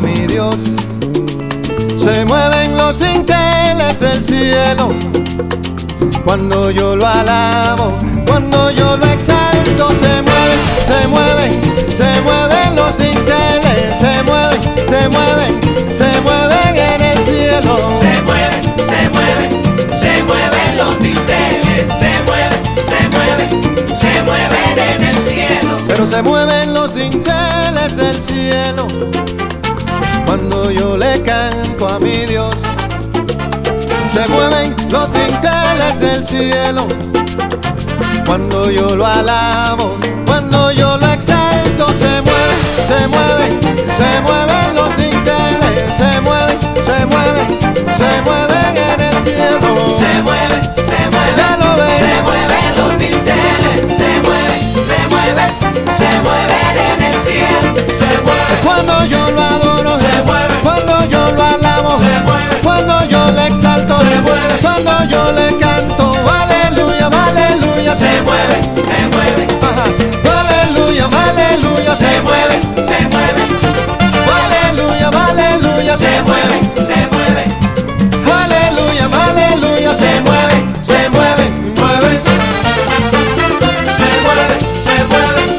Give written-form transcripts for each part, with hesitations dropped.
mi Dios. Se mueven los dinteles del cielo cuando yo lo alabo, cuando yo lo exalto. Se mueven, se mueven, se mueven los dinteles, se mueven, se mueven, se mueven en el cielo. Se mueven, se mueven, se mueven los dinteles, se mueven, se mueven, se mueven en el cielo. Pero se mueven los dinteles del cielo cuando yo le canto a mi Dios. Se mueven los dinteles del cielo cuando yo lo alabo, cuando yo lo exalto. Se mueven, se mueven, se mueven los dinteles, se mueven, se mueven, se mueven en el cielo. Se mueven, se Ya mueven, lo ven. se mueven los dinteles, se mueven, se mueven, se mueven en el cielo. Se mueven, Cuando yo lo adoro, se mueven, cuando yo lo alabo, se mueven, cuando yo le exalto, se mueven, cuando yo le canto, aleluya, aleluya, se mueven, se mueven, ajá, aleluya, aleluya, se mueven, se mueven, aleluya, aleluya, se mueven, se mueven, aleluya, aleluya, se mueven, se mueven, mueven. se mueven, se mueven,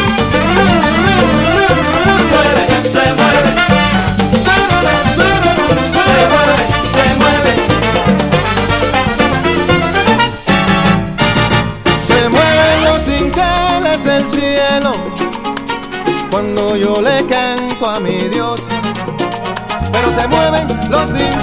mueven, se mueven, se mueven, Se mueven los dinteles del cielo cuando yo le canto a mi Dios. Pero se mueven los dinteles